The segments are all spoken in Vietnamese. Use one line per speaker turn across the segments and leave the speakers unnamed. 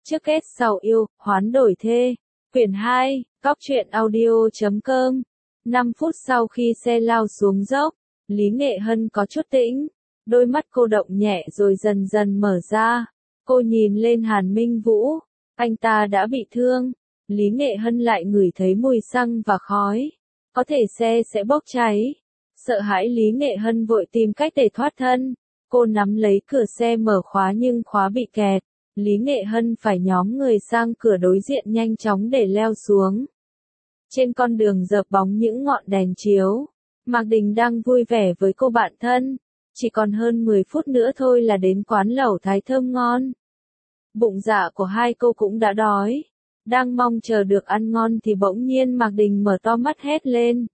Trước kết sau yêu, hoán đổi thê. Quyển 2, Cóc truyện audio.com. 5 phút sau khi xe lao xuống dốc, Lý Nghệ Hân có chút tĩnh. Đôi mắt cô động nhẹ rồi dần dần mở ra. Cô nhìn lên Hàn Minh Vũ. Anh ta đã bị thương. Lý Nghệ Hân lại ngửi thấy mùi xăng và khói. Có thể xe sẽ bốc cháy. Sợ hãi Lý Nghệ Hân vội tìm cách để thoát thân. Cô nắm lấy cửa xe mở khóa nhưng khóa bị kẹt. Lý Nghệ Hân phải nhóm người sang cửa đối diện nhanh chóng để leo xuống. Trên con đường rợp bóng những ngọn đèn chiếu, Mạc Đình đang vui vẻ với cô bạn thân. Chỉ còn hơn 10 phút nữa thôi là đến quán lẩu Thái thơm ngon. Bụng dạ của hai cô cũng đã đói. Đang mong chờ được ăn ngon thì bỗng nhiên Mạc Đình mở to mắt hét lên.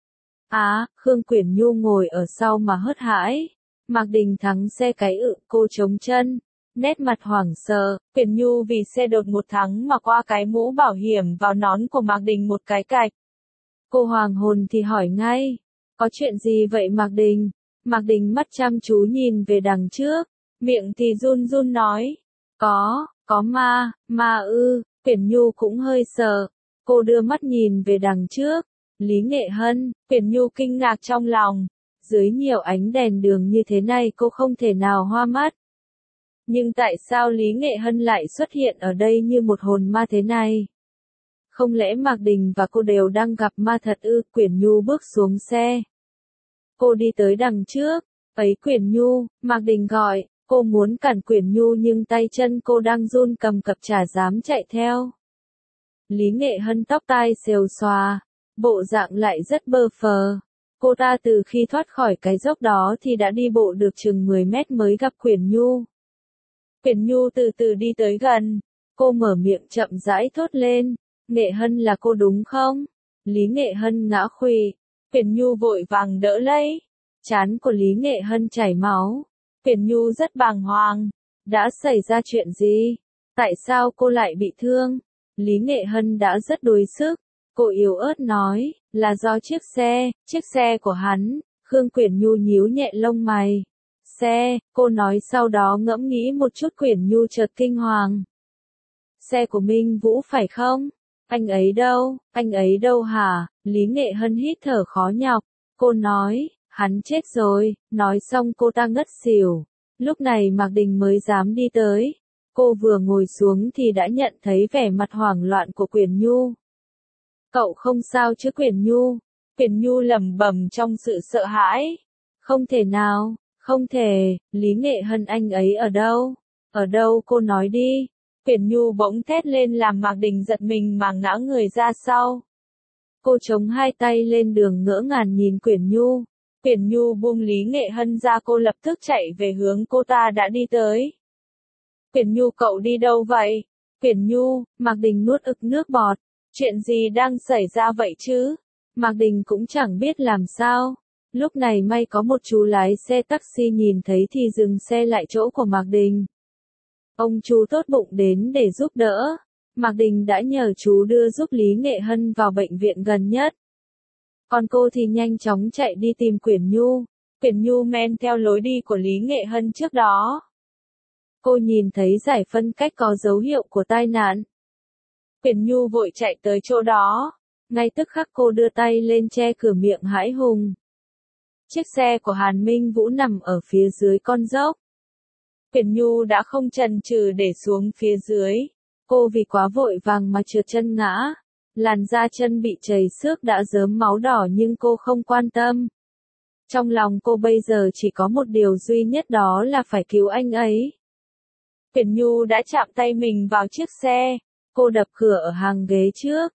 Khương Quyển Nhu ngồi ở sau mà hớt hãi. Mạc Đình thắng xe cái cô chống chân. Nét mặt hoảng sợ, Quyển Nhu vì xe đột ngột thắng mà qua cái mũ bảo hiểm vào nón của Mạc Đình một cái cạch. Cô hoàng hồn thì hỏi ngay. Có chuyện gì vậy Mạc Đình? Mạc Đình mắt chăm chú nhìn về đằng trước. Miệng thì run run nói. Có ma ư. Quyển Nhu cũng hơi sợ. Cô đưa mắt nhìn về đằng trước. Lý Nghệ Hân, Quyển Nhu kinh ngạc trong lòng. Dưới nhiều ánh đèn đường như thế này cô không thể nào hoa mắt. Nhưng tại sao Lý Nghệ Hân lại xuất hiện ở đây như một hồn ma thế này? Không lẽ Mạc Đình và cô đều đang gặp ma thật ư? Quyển Nhu bước xuống xe. Cô đi tới đằng trước. Ấy Quyển Nhu, Mạc Đình gọi. Cô muốn cản Quyển Nhu nhưng tay chân cô đang run cầm cập chả dám chạy theo. Lý Nghệ Hân tóc tai xều xòa. Bộ dạng lại rất bơ phờ. Cô ta từ khi thoát khỏi cái dốc đó thì đã đi bộ được chừng 10 mét mới gặp Quyển Nhu. Quyển Nhu từ từ đi tới gần. Cô mở miệng chậm rãi thốt lên. Nghệ Hân là cô đúng không? Lý Nghệ Hân ngã khuỵu. Quyển Nhu vội vàng đỡ lấy. Trán của Lý Nghệ Hân chảy máu. Quyển Nhu rất bàng hoàng. Đã xảy ra chuyện gì? Tại sao cô lại bị thương? Lý Nghệ Hân đã rất đuối sức. Cô yếu ớt nói, là do chiếc xe của hắn. Khương Quyển Nhu nhíu nhẹ lông mày. Xe, cô nói sau đó ngẫm nghĩ một chút. Quyển Nhu chợt kinh hoàng. Xe của Minh Vũ phải không? Anh ấy đâu hả? Lý Nghệ Hân hít thở khó nhọc. Cô nói, hắn chết rồi. Nói xong cô ta ngất xỉu. Lúc này Mạc Đình mới dám đi tới. Cô vừa ngồi xuống thì đã nhận thấy vẻ mặt hoảng loạn của Quyển Nhu. Cậu không sao chứ Quyển Nhu? Quyển Nhu lẩm bẩm trong sự sợ hãi. Không thể nào, không thể. Lý Nghệ Hân anh ấy ở đâu? Ở đâu cô nói đi. Quyển Nhu bỗng thét lên làm Mạc Đình giật mình mà ngã người ra sau. Cô chống hai tay lên đường ngỡ ngàng nhìn Quyển Nhu. Quyển Nhu buông Lý Nghệ Hân ra, cô lập tức chạy về hướng cô ta đã đi tới. Quyển Nhu cậu đi đâu vậy? Quyển Nhu, Mạc Đình nuốt ực nước bọt. Chuyện gì đang xảy ra vậy chứ? Mạc Đình cũng chẳng biết làm sao. Lúc này may có một chú lái xe taxi nhìn thấy thì dừng xe lại chỗ của Mạc Đình. Ông chú tốt bụng đến để giúp đỡ. Mạc Đình đã nhờ chú đưa giúp Lý Nghệ Hân vào bệnh viện gần nhất. Còn cô thì nhanh chóng chạy đi tìm Quyển Nhu. Quyển Nhu men theo lối đi của Lý Nghệ Hân trước đó. Cô nhìn thấy giải phân cách có dấu hiệu của tai nạn. Quyển Nhu vội chạy tới chỗ đó. Ngay tức khắc cô đưa tay lên che cửa miệng hãi hùng. Chiếc xe của Hàn Minh Vũ nằm ở phía dưới con dốc. Quyển Nhu đã không chần chừ để xuống phía dưới. Cô vì quá vội vàng mà trượt chân ngã. Làn da chân bị chảy xước đã rớm máu đỏ nhưng cô không quan tâm. Trong lòng cô bây giờ chỉ có một điều duy nhất, đó là phải cứu anh ấy. Quyển Nhu đã chạm tay mình vào chiếc xe. Cô đập cửa ở hàng ghế trước.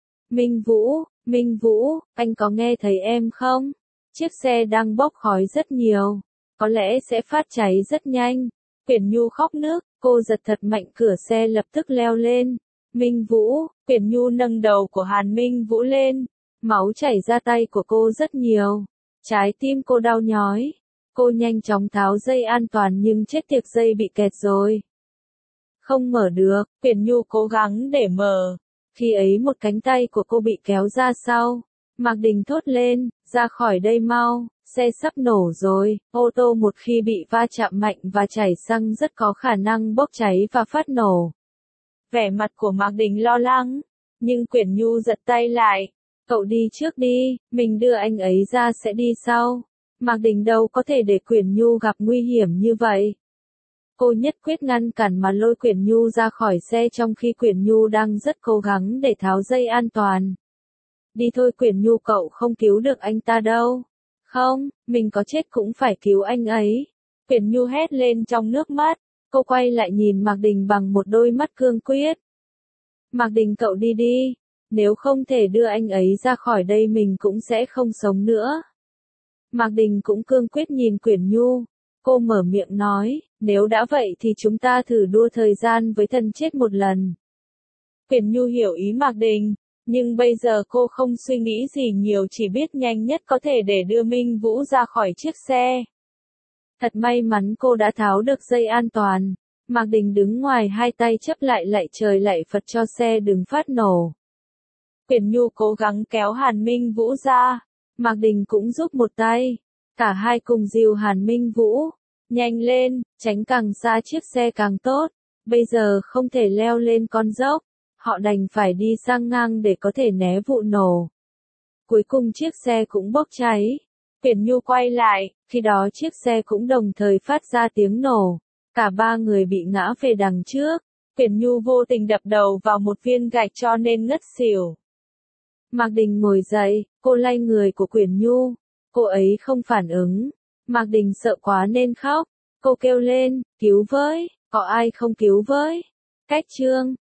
Minh Vũ, anh có nghe thấy em không? Chiếc xe đang bốc khói rất nhiều. Có lẽ sẽ phát cháy rất nhanh. Quyển Nhu khóc nức. Cô giật thật mạnh cửa xe lập tức leo lên. Minh Vũ, Quyển Nhu nâng đầu của Hàn Minh Vũ lên. Máu chảy ra tay của cô rất nhiều. Trái tim cô đau nhói. Cô nhanh chóng tháo dây an toàn nhưng chết tiệt, dây bị kẹt rồi. Không mở được. Quyển Nhu cố gắng để mở. Khi ấy một cánh tay của cô bị kéo ra sau. Mạc Đình thốt lên, ra khỏi đây mau, xe sắp nổ rồi. Ô tô một khi bị va chạm mạnh và chảy xăng rất có khả năng bốc cháy và phát nổ. Vẻ mặt của Mạc Đình lo lắng, nhưng Quyển Nhu giật tay lại. Cậu đi trước đi, mình đưa anh ấy ra sẽ đi sau. Mạc Đình đâu có thể để Quyển Nhu gặp nguy hiểm như vậy. Cô nhất quyết ngăn cản mà lôi Quyển Nhu ra khỏi xe trong khi Quyển Nhu đang rất cố gắng để tháo dây an toàn. Đi thôi Quyển Nhu, cậu không cứu được anh ta đâu. Không, mình có chết cũng phải cứu anh ấy. Quyển Nhu hét lên trong nước mắt. Cô quay lại nhìn Mạc Đình bằng một đôi mắt cương quyết. Mạc Đình, cậu đi đi. Nếu không thể đưa anh ấy ra khỏi đây mình cũng sẽ không sống nữa. Mạc Đình cũng cương quyết nhìn Quyển Nhu. Cô mở miệng nói, nếu đã vậy thì chúng ta thử đua thời gian với thân chết một lần. Quyển Nhu hiểu ý Mạc Đình, nhưng bây giờ cô không suy nghĩ gì nhiều, chỉ biết nhanh nhất có thể để đưa Minh Vũ ra khỏi chiếc xe. Thật may mắn cô đã tháo được dây an toàn. Mạc Đình đứng ngoài hai tay chắp lại lạy trời lạy Phật cho xe đừng phát nổ. Quyển Nhu cố gắng kéo Hàn Minh Vũ ra. Mạc Đình cũng giúp một tay. Cả hai cùng dìu Hàn Minh Vũ. Nhanh lên, tránh càng xa chiếc xe càng tốt. Bây giờ không thể leo lên con dốc. Họ đành phải đi sang ngang để có thể né vụ nổ. Cuối cùng chiếc xe cũng bốc cháy. Quyển Nhu quay lại, khi đó chiếc xe cũng đồng thời phát ra tiếng nổ. Cả ba người bị ngã về đằng trước. Quyển Nhu vô tình đập đầu vào một viên gạch cho nên ngất xỉu. Mạc Đình ngồi dậy, cô lay người của Quyển Nhu. Cô ấy không phản ứng. Mạc Đình sợ quá nên khóc. Cô kêu lên, cứu với, có ai không cứu với? Cách chương